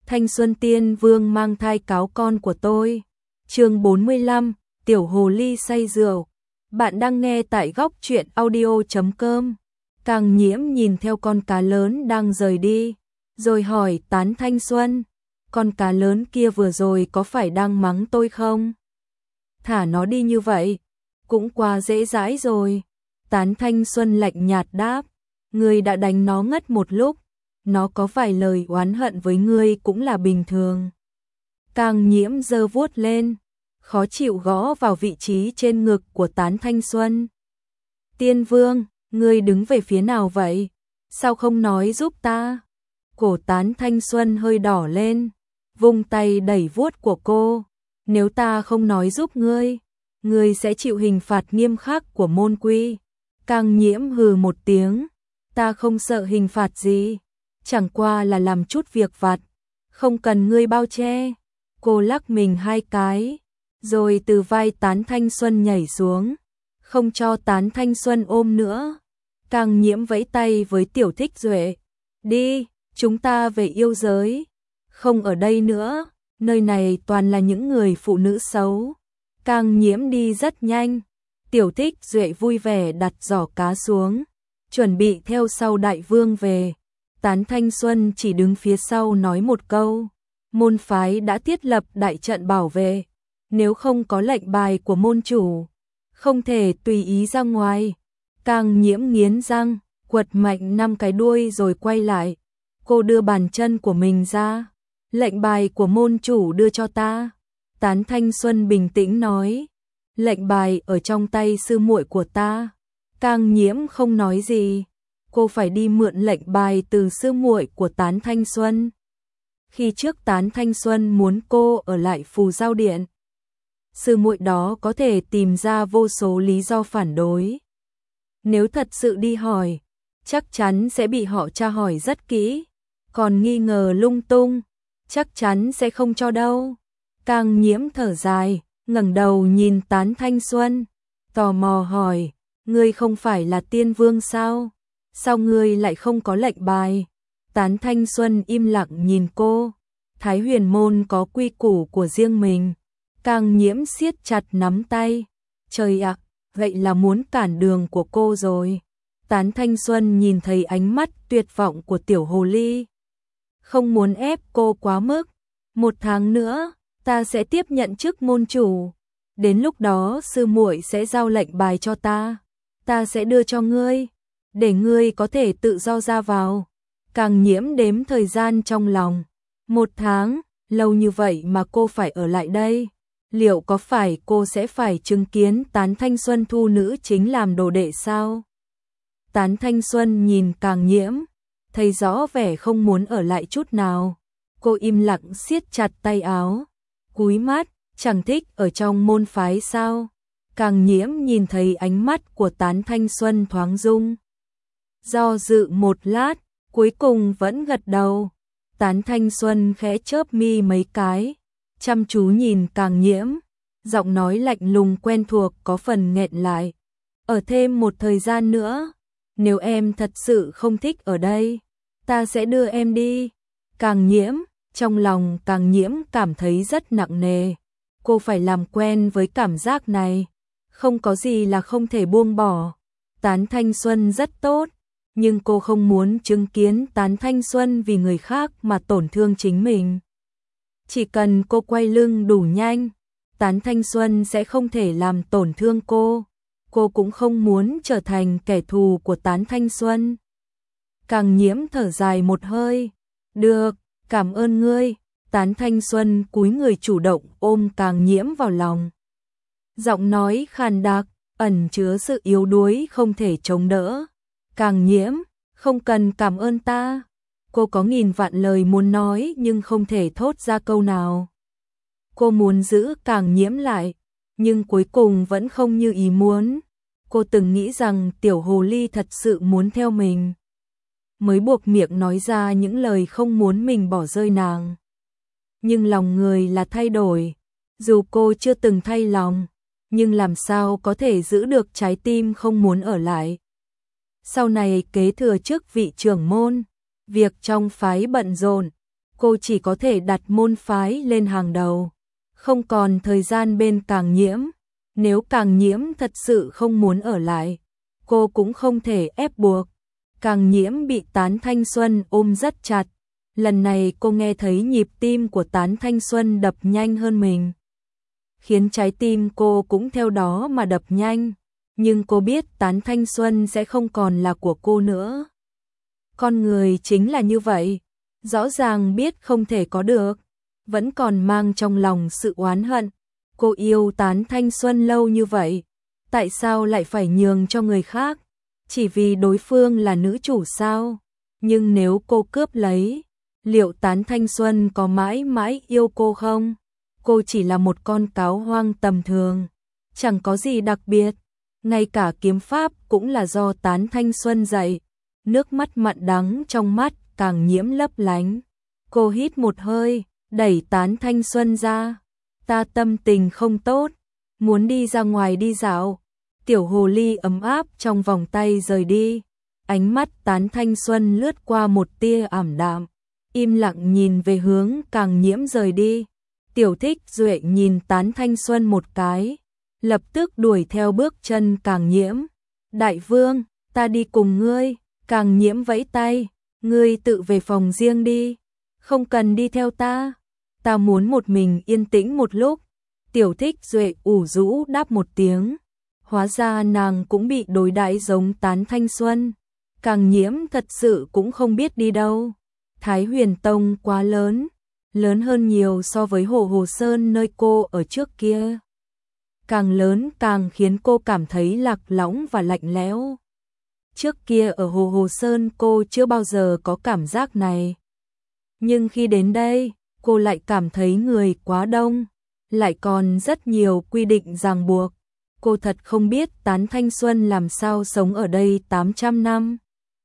Thanh Xuân Tiên Vương mang thai cáo con của tôi. Chương 45, Tiểu Hồ Ly say rượu. Bạn đang nghe tại góc truyện audio.com. Càng Nhiễm nhìn theo con cá lớn đang rời đi, rồi hỏi Tán Thanh Xuân, con cá lớn kia vừa rồi có phải đang mắng tôi không? Thả nó đi như vậy, cũng quá dễ dãi rồi. Tán Thanh Xuân lạnh nhạt đáp, ngươi đã đánh nó ngất một lúc, nó có vài lời oán hận với ngươi cũng là bình thường. Càng Nhiễm giơ vuốt lên, khó chịu gõ vào vị trí trên ngực của Tán Thanh Xuân. Tiên Vương, ngươi đứng về phía nào vậy? Sao không nói giúp ta? Cổ Tán Thanh Xuân hơi đỏ lên, vung tay đẩy vuốt của cô. Nếu ta không nói giúp ngươi, ngươi sẽ chịu hình phạt nghiêm khắc của môn quy. Càng Nhiễm hừ một tiếng, ta không sợ hình phạt gì, chẳng qua là làm chút việc vặt, không cần ngươi bao che. Cô lắc mình hai cái, rồi từ vai Tán Thanh Xuân nhảy xuống, không cho Tán Thanh Xuân ôm nữa. Càng Nhiễm vẫy tay với Tiểu Thích Duệ, đi, chúng ta về yêu giới, không ở đây nữa, nơi này toàn là những người phụ nữ xấu. Càng Nhiễm đi rất nhanh, Tiểu Thích Duệ vui vẻ đặt giỏ cá xuống, chuẩn bị theo sau đại vương về. Tán Thanh Xuân chỉ đứng phía sau nói một câu, môn phái đã thiết lập đại trận bảo vệ, nếu không có lệnh bài của môn chủ, không thể tùy ý ra ngoài. Càng Nhiễm nghiến răng, quật mạnh 5 cái đuôi rồi quay lại. Cô đưa bàn chân của mình ra, lệnh bài của môn chủ đưa cho ta. Tán Thanh Xuân bình tĩnh nói, lệnh bài ở trong tay sư muội của ta. Càng Nhiễm không nói gì, cô phải đi mượn lệnh bài từ sư muội của Tán Thanh Xuân. Khi trước Tán Thanh Xuân muốn cô ở lại Phù Giao Điện, sư muội đó có thể tìm ra vô số lý do phản đối. Nếu thật sự đi hỏi, chắc chắn sẽ bị họ tra hỏi rất kỹ, còn nghi ngờ lung tung, chắc chắn sẽ không cho đâu. Càng Nhiễm thở dài, ngẩng đầu nhìn Tán Thanh Xuân, tò mò hỏi, ngươi không phải là tiên vương sao? Sao ngươi lại không có lệnh bài? Tán Thanh Xuân im lặng nhìn cô, Thái Huyền môn có quy củ của riêng mình. Càng Nhiễm siết chặt nắm tay, trời ạ, vậy là muốn cản đường của cô rồi. Tán Thanh Xuân nhìn thấy ánh mắt tuyệt vọng của Tiểu Hồ Ly, không muốn ép cô quá mức. 1 tháng nữa, ta sẽ tiếp nhận chức môn chủ, đến lúc đó sư muội sẽ giao lệnh bài cho ta sẽ đưa cho ngươi, để ngươi có thể tự do ra vào. Càng Nhiễm đếm thời gian trong lòng, 1 tháng, lâu như vậy mà cô phải ở lại đây. Liệu có phải cô sẽ phải chứng kiến Tán Thanh Xuân thu nữ chính làm đồ đệ sao? Tán Thanh Xuân nhìn Càng Nhiễm, thấy rõ vẻ không muốn ở lại chút nào. Cô im lặng siết chặt tay áo, cúi mắt, chẳng thích ở trong môn phái sao? Càng Nhiễm nhìn thấy ánh mắt của Tán Thanh Xuân thoáng rung, do dự một lát, cuối cùng vẫn gật đầu. Tán Thanh Xuân khẽ chớp mi mấy cái, chăm chú nhìn Càng Nhiễm, giọng nói lạnh lùng quen thuộc có phần nghẹn lại. Ở thêm một thời gian nữa, nếu em thật sự không thích ở đây, ta sẽ đưa em đi. Càng Nhiễm, trong lòng Càng Nhiễm cảm thấy rất nặng nề. Cô phải làm quen với cảm giác này, không có gì là không thể buông bỏ. Tán Thanh Xuân rất tốt, nhưng cô không muốn chứng kiến Tán Thanh Xuân vì người khác mà tổn thương chính mình. Chỉ cần cô quay lưng đủ nhanh, Tán Thanh Xuân sẽ không thể làm tổn thương cô. Cô cũng không muốn trở thành kẻ thù của Tán Thanh Xuân. Càng Nhiễm thở dài một hơi, được, cảm ơn ngươi. Tán Thanh Xuân cúi người chủ động ôm Càng Nhiễm vào lòng. Giọng nói khàn đặc, ẩn chứa sự yếu đuối không thể chống đỡ. Càng Nhiễm, không cần cảm ơn ta. Cô có nghìn vạn lời muốn nói nhưng không thể thốt ra câu nào. Cô muốn giữ Càng Nhiễm lại, nhưng cuối cùng vẫn không như ý muốn. Cô từng nghĩ rằng Tiểu Hồ Ly thật sự muốn theo mình, mới buộc miệng nói ra những lời không muốn mình bỏ rơi nàng. Nhưng lòng người là thay đổi, dù cô chưa từng thay lòng, nhưng làm sao có thể giữ được trái tim không muốn ở lại. Sau này kế thừa chức vị trưởng môn, việc trong phái bận rộn, cô chỉ có thể đặt môn phái lên hàng đầu, không còn thời gian bên Càng Nhiễm. Nếu Càng Nhiễm thật sự không muốn ở lại, cô cũng không thể ép buộc. Càng Nhiễm bị Tán Thanh Xuân ôm rất chặt. Lần này cô nghe thấy nhịp tim của Tán Thanh Xuân đập nhanh hơn mình, khiến trái tim cô cũng theo đó mà đập nhanh. Nhưng cô biết Tán Thanh Xuân sẽ không còn là của cô nữa. Con người chính là như vậy, rõ ràng biết không thể có được, vẫn còn mang trong lòng sự oán hận. Cô yêu Tán Thanh Xuân lâu như vậy, tại sao lại phải nhường cho người khác? Chỉ vì đối phương là nữ chủ sao? Nhưng nếu cô cướp lấy, liệu Tán Thanh Xuân có mãi mãi yêu cô không? Cô chỉ là một con cáo hoang tầm thường, chẳng có gì đặc biệt. Ngay cả kiếm pháp cũng là do Tán Thanh Xuân dạy. Nước mắt mặn đắng trong mắt Càng Nhiễm lấp lánh. Cô hít một hơi, đẩy Tán Thanh Xuân ra. Ta tâm tình không tốt, muốn đi ra ngoài đi dạo. Tiểu hồ ly ấm áp trong vòng tay rời đi. Ánh mắt Tán Thanh Xuân lướt qua một tia ảm đạm, im lặng nhìn về hướng Càng Nhiễm rời đi. Tiểu Thích Duệ nhìn Tán Thanh Xuân một cái, lập tức đuổi theo bước chân Càng Nhiễm. Đại vương, ta đi cùng ngươi. Càng Nhiễm vẫy tay, ngươi tự về phòng riêng đi, không cần đi theo ta. Ta muốn một mình yên tĩnh một lúc. Tiểu Thích Duệ ủ rũ đáp một tiếng. Hóa ra nàng cũng bị đối đãi giống Tán Thanh Xuân. Càng Nhiễm thật sự cũng không biết đi đâu. Thái Huyền Tông quá lớn, lớn hơn nhiều so với Hồ Hồ Sơn nơi cô ở trước kia. Càng lớn càng khiến cô cảm thấy lạc lõng và lạnh lẽo. Trước kia ở Hồ Hồ Sơn cô chưa bao giờ có cảm giác này. Nhưng khi đến đây, cô lại cảm thấy người quá đông, lại còn rất nhiều quy định ràng buộc. Cô thật không biết Tán Thanh Xuân làm sao sống ở đây 800 năm.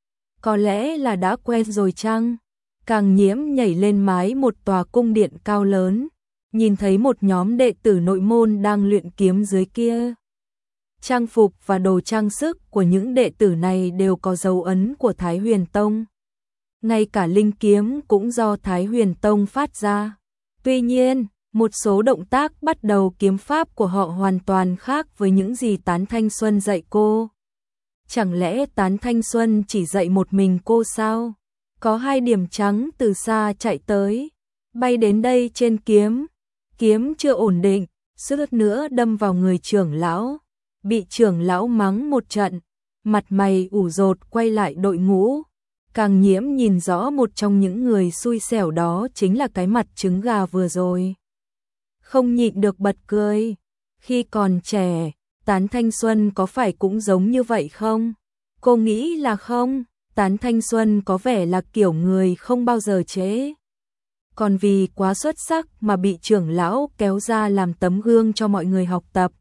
Có lẽ là đã quen rồi chăng? Càng Nhiễm nhảy lên mái một tòa cung điện cao lớn, nhìn thấy một nhóm đệ tử nội môn đang luyện kiếm dưới kia. Trang phục và đồ trang sức của những đệ tử này đều có dấu ấn của Thái Huyền Tông. Ngay cả linh kiếm cũng do Thái Huyền Tông phát ra. Tuy nhiên, một số động tác bắt đầu kiếm pháp của họ hoàn toàn khác với những gì Tán Thanh Xuân dạy cô. Chẳng lẽ Tán Thanh Xuân chỉ dạy một mình cô sao? Có hai điểm trắng từ xa chạy tới, bay đến đây trên kiếm. Kiếm chưa ổn định, suýt nữa đâm vào người trưởng lão. Bị trưởng lão mắng một trận, mặt mày ủ rột quay lại đội ngũ. Càng Nhiễm nhìn rõ một trong những người xui xẻo đó chính là cái mặt trứng gà vừa rồi. Không nhịn được bật cười. Khi còn trẻ, Tán Thanh Xuân có phải cũng giống như vậy không? Cô nghĩ là không. Tán Thanh Xuân có vẻ là kiểu người không bao giờ chế. Còn vì quá xuất sắc mà bị trưởng lão kéo ra làm tấm gương cho mọi người học tập.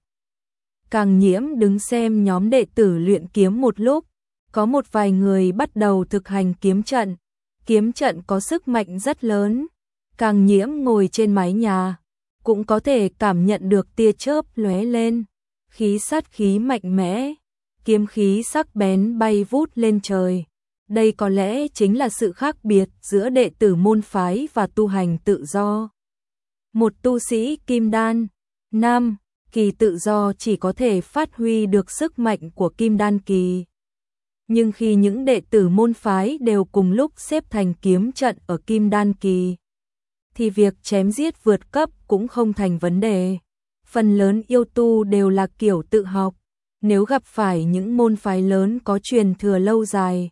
Càng Nhiễm đứng xem nhóm đệ tử luyện kiếm một lúc, có một vài người bắt đầu thực hành kiếm trận. Kiếm trận có sức mạnh rất lớn. Càng Nhiễm ngồi trên mái nhà, cũng có thể cảm nhận được tia chớp lóe lên, khí sát khí mạnh mẽ, kiếm khí sắc bén bay vút lên trời. Đây có lẽ chính là sự khác biệt giữa đệ tử môn phái và tu hành tự do. Một tu sĩ kim đan, nam kỳ tự do chỉ có thể phát huy được sức mạnh của kim đan kỳ. Nhưng khi những đệ tử môn phái đều cùng lúc xếp thành kiếm trận ở kim đan kỳ, thì việc chém giết vượt cấp cũng không thành vấn đề. Phần lớn yêu tu đều là kiểu tự học, nếu gặp phải những môn phái lớn có truyền thừa lâu dài,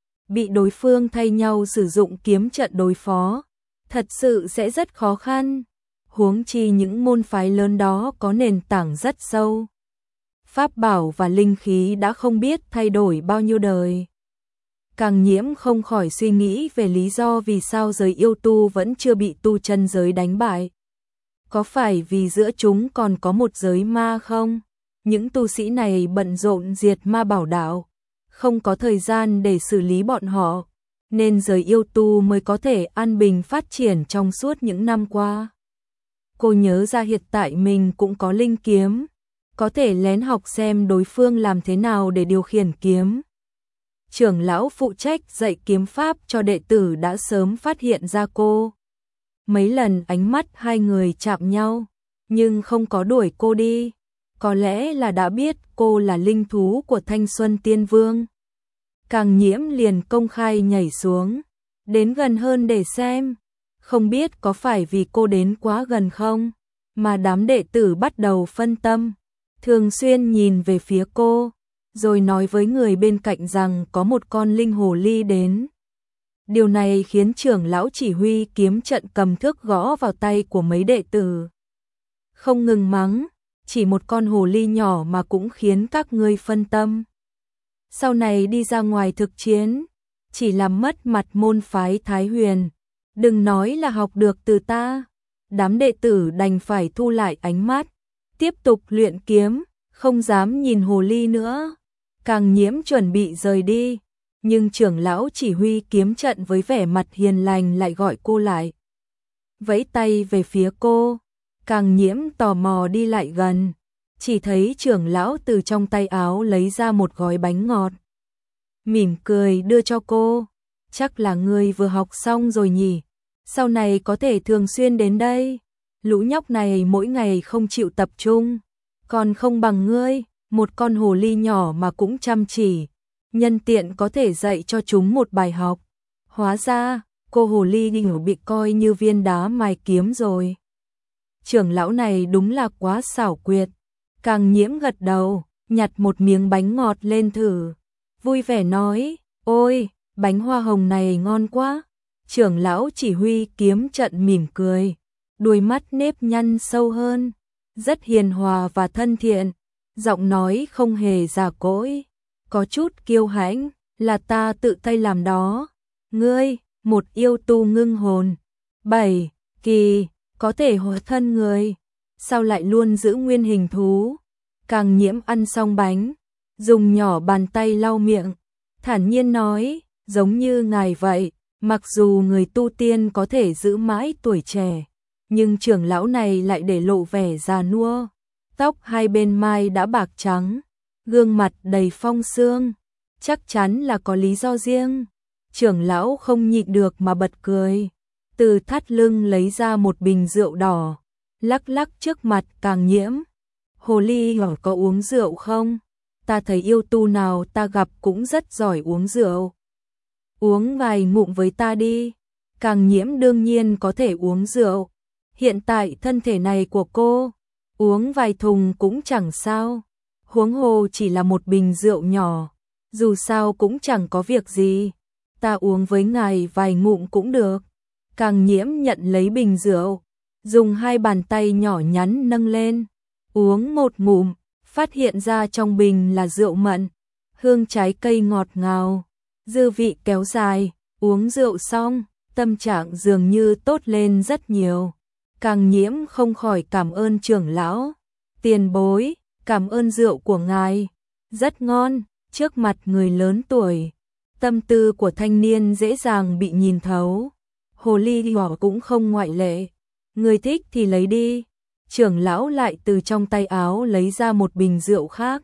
bị đối phương thay nhau sử dụng kiếm trận đối phó, thật sự sẽ rất khó khăn. Huống chi những môn phái lớn đó có nền tảng rất sâu. Pháp bảo và linh khí đã không biết thay đổi bao nhiêu đời. Càng Nhiễm không khỏi suy nghĩ về lý do vì sao giới yêu tu vẫn chưa bị tu chân giới đánh bại. Có phải vì giữa chúng còn có một giới ma không? Những tu sĩ này bận rộn diệt ma bảo đạo, không có thời gian để xử lý bọn họ, nên giới yêu tu mới có thể an bình phát triển trong suốt những năm qua. Cô nhớ ra hiện tại mình cũng có linh kiếm, có thể lén học xem đối phương làm thế nào để điều khiển kiếm. Trưởng lão phụ trách dạy kiếm pháp cho đệ tử đã sớm phát hiện ra cô. mấy lần ánh mắt hai người chạm nhau, nhưng không có đuổi cô đi. Có lẽ là đã biết cô là linh thú của Thanh Xuân Tiên Vương. Càng Nhiễm liền công khai nhảy xuống, đến gần hơn để xem. Không biết có phải vì cô đến quá gần không, mà đám đệ tử bắt đầu phân tâm, thường xuyên nhìn về phía cô, rồi nói với người bên cạnh rằng có một con linh hồ ly đến. Điều này khiến trưởng lão chỉ huy kiếm trận cầm thước gõ vào tay của mấy đệ tử. Không ngừng mắng, chỉ một con hồ ly nhỏ mà cũng khiến các ngươi phân tâm. Sau này đi ra ngoài thực chiến, chỉ làm mất mặt môn phái Thái Huyền. Đừng nói là học được từ ta. Đám đệ tử đành phải thu lại ánh mắt, tiếp tục luyện kiếm, không dám nhìn hồ ly nữa. Càng Nhiễm chuẩn bị rời đi, nhưng trưởng lão chỉ huy kiếm trận với vẻ mặt hiền lành lại gọi cô lại. Vẫy tay về phía cô, Càng Nhiễm tò mò đi lại gần, chỉ thấy trưởng lão từ trong tay áo lấy ra một gói bánh ngọt. Mỉm cười đưa cho cô, chắc là ngươi vừa học xong rồi nhỉ, sau này có thể thường xuyên đến đây. Lũ nhóc này mỗi ngày không chịu tập trung, còn không bằng ngươi, một con hồ ly nhỏ mà cũng chăm chỉ, nhân tiện có thể dạy cho chúng một bài học. Hóa ra, cô hồ ly đỉnh bị coi như viên đá mài kiếm rồi. Trưởng lão này đúng là quá xảo quyệt. Càng Nhiễm gật đầu, nhặt một miếng bánh ngọt lên thử, vui vẻ nói, ôi, bánh hoa hồng này ngon quá. Trưởng lão chỉ huy kiếm trận mỉm cười, đuôi mắt nếp nhăn sâu hơn, rất hiền hòa và thân thiện, giọng nói không hề già cỗi, có chút kiêu hãnh, là ta tự tay làm đó. Ngươi, một yêu tu ngưng hồn, 7 kỳ, có thể hóa thân người, sao lại luôn giữ nguyên hình thú? Càng Nhiễm ăn xong bánh, dùng nhỏ bàn tay lau miệng, thản nhiên nói, giống như ngài vậy, mặc dù người tu tiên có thể giữ mãi tuổi trẻ, nhưng trưởng lão này lại để lộ vẻ già nua, tóc hai bên mai đã bạc trắng, gương mặt đầy phong sương, chắc chắn là có lý do riêng. Trưởng lão không nhịn được mà bật cười, từ thắt lưng lấy ra một bình rượu đỏ, lắc lắc trước mặt Càng Nhiễm. Hồ ly có uống rượu không? Ta thấy yêu tu nào ta gặp cũng rất giỏi uống rượu. Uống vài ngụm với ta đi. Càng Nhiễm đương nhiên có thể uống rượu. Hiện tại thân thể này của cô, uống vài thùng cũng chẳng sao. Huống hồ chỉ là một bình rượu nhỏ, dù sao cũng chẳng có việc gì. Ta uống với ngài vài ngụm cũng được. Càng Nhiễm nhận lấy bình rượu, dùng hai bàn tay nhỏ nhắn nâng lên, uống một ngụm, phát hiện ra trong bình là rượu mận, hương trái cây ngọt ngào, dư vị kéo dài. Uống rượu xong, tâm trạng dường như tốt lên rất nhiều. Càng Nhiễm không khỏi cảm ơn trưởng lão. Tiền bối, cảm ơn rượu của ngài, rất ngon. Trước mặt người lớn tuổi, tâm tư của thanh niên dễ dàng bị nhìn thấu. Hồ ly nhỏ cũng không ngoại lệ. Người thích thì lấy đi. Trưởng lão lại từ trong tay áo lấy ra một bình rượu khác.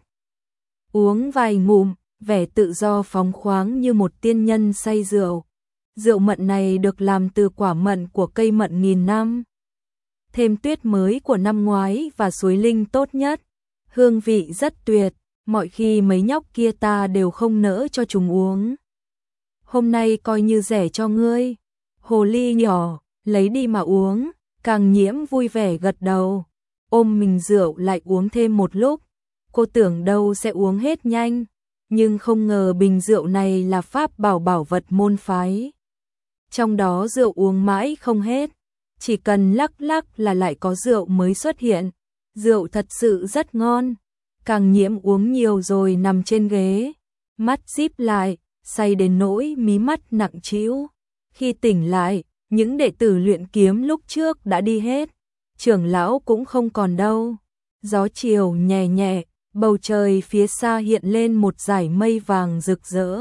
Uống vài ngụm, vẻ tự do phóng khoáng như một tiên nhân say rượu. Rượu mận này được làm từ quả mận của cây mận nghìn năm, thêm tuyết mới của năm ngoái và suối linh tốt nhất. Hương vị rất tuyệt, mọi khi mấy nhóc kia ta đều không nỡ cho chúng uống. Hôm nay coi như rẻ cho ngươi. Hồ ly nhỏ, lấy đi mà uống. Càng Nhiễm vui vẻ gật đầu, ôm mình rượu lại uống thêm một lúc. Cô tưởng đâu sẽ uống hết nhanh, nhưng không ngờ bình rượu này là pháp bảo vật môn phái. Trong đó rượu uống mãi không hết, chỉ cần lắc lắc là lại có rượu mới xuất hiện. Rượu thật sự rất ngon. Càng Nhiễm uống nhiều rồi nằm trên ghế, mắt díp lại, say đến nỗi mí mắt nặng trĩu. Khi tỉnh lại, những đệ tử luyện kiếm lúc trước đã đi hết, trưởng lão cũng không còn đâu. Gió chiều nhẹ nhẹ, bầu trời phía xa hiện lên một dải mây vàng rực rỡ.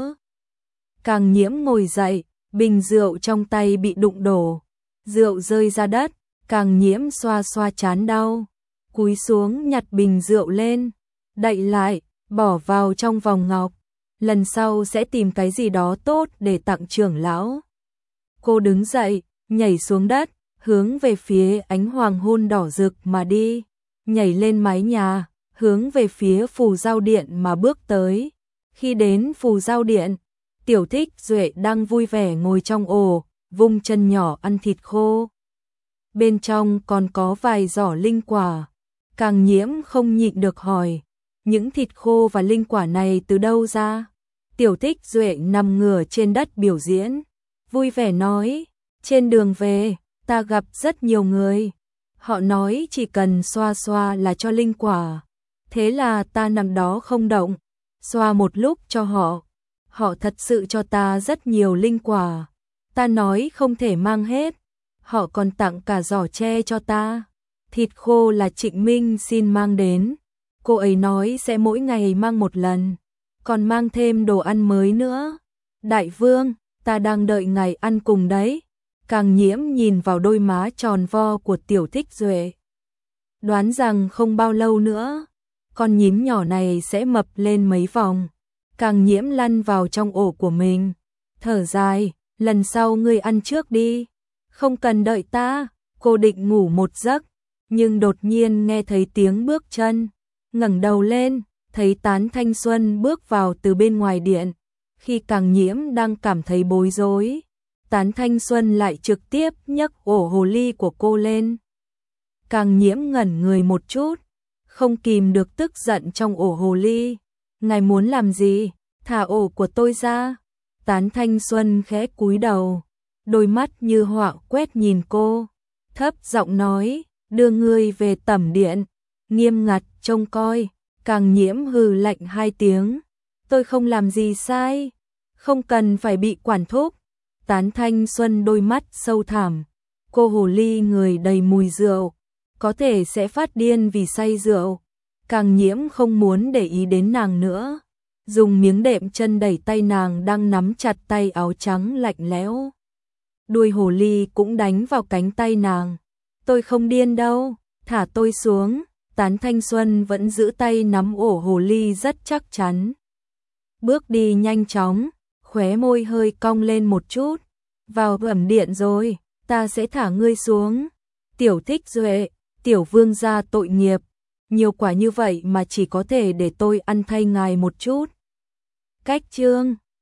Càng Nhiễm ngồi dậy, bình rượu trong tay bị đụng đổ, rượu rơi ra đất. Càng Nhiễm xoa xoa trán đau, cúi xuống nhặt bình rượu lên, đậy lại, bỏ vào trong vòng ngọc. Lần sau sẽ tìm cái gì đó tốt để tặng trưởng lão. Cô đứng dậy, nhảy xuống đất, hướng về phía ánh hoàng hôn đỏ rực mà đi, nhảy lên mái nhà, hướng về phía Phù Giao Điện mà bước tới. Khi đến Phù Giao Điện, Tiểu Thích Duệ đang vui vẻ ngồi trong ổ, vung chân nhỏ ăn thịt khô. Bên trong còn có vài giỏ linh quả. Càng Nhiễm không nhịn được hỏi, những thịt khô và linh quả này từ đâu ra? Tiểu Thích Duệ nằm ngửa trên đất biểu diễn, vui vẻ nói, trên đường về, ta gặp rất nhiều người. Họ nói chỉ cần xoa xoa là cho linh quả. Thế là ta nằm đó không động, xoa một lúc cho họ. Họ thật sự cho ta rất nhiều linh quả. Ta nói không thể mang hết. Họ còn tặng cả giỏ tre cho ta. Thịt khô là Trịnh Minh xin mang đến. Cô ấy nói sẽ mỗi ngày mang một lần. Còn mang thêm đồ ăn mới nữa. Đại vương, ta đang đợi ngài ăn cùng đấy. Càng Nhiễm nhìn vào đôi má tròn vo của Tiểu Thích Duệ. Đoán rằng không bao lâu nữa, con nhím nhỏ này sẽ mập lên mấy vòng. Càng Nhiễm lăn vào trong ổ của mình, thở dài, lần sau ngươi ăn trước đi, không cần đợi ta. Cô định ngủ một giấc, nhưng đột nhiên nghe thấy tiếng bước chân, ngẩng đầu lên, thấy Tán Thanh Xuân bước vào từ bên ngoài điện. Khi Càng Nhiễm đang cảm thấy bối rối, Tán Thanh Xuân lại trực tiếp nhấc ổ hồ ly của cô lên. Càng Nhiễm ngẩn người một chút, không kìm được tức giận trong ổ hồ ly. Ngài muốn làm gì? Thả ổ của tôi ra. Tán Thanh Xuân khẽ cúi đầu, đôi mắt như họa quét nhìn cô, thấp giọng nói, đưa ngươi về tẩm điện, nghiêm ngặt trông coi. Càng Nhiễm hừ lạnh hai tiếng, tôi không làm gì sai, không cần phải bị quản thúc. Tán Thanh Xuân đôi mắt sâu thẳm, cô hồ ly người đầy mùi rượu, có thể sẽ phát điên vì say rượu. Càng Nhiễm không muốn để ý đến nàng nữa, dùng miếng đệm chân đẩy tay nàng đang nắm chặt tay áo trắng lạnh lẽo. Đuôi hồ ly cũng đánh vào cánh tay nàng. Tôi không điên đâu, thả tôi xuống. Tán Thanh Xuân vẫn giữ tay nắm ổ hồ ly rất chắc chắn. Bước đi nhanh chóng, khóe môi hơi cong lên một chút. Vào ẩm điện rồi, ta sẽ thả ngươi xuống. Tiểu Thích Duệ, tiểu vương gia tội nghiệp. Nhiều quả như vậy mà chỉ có thể để tôi ăn thay ngài một chút. Cách chương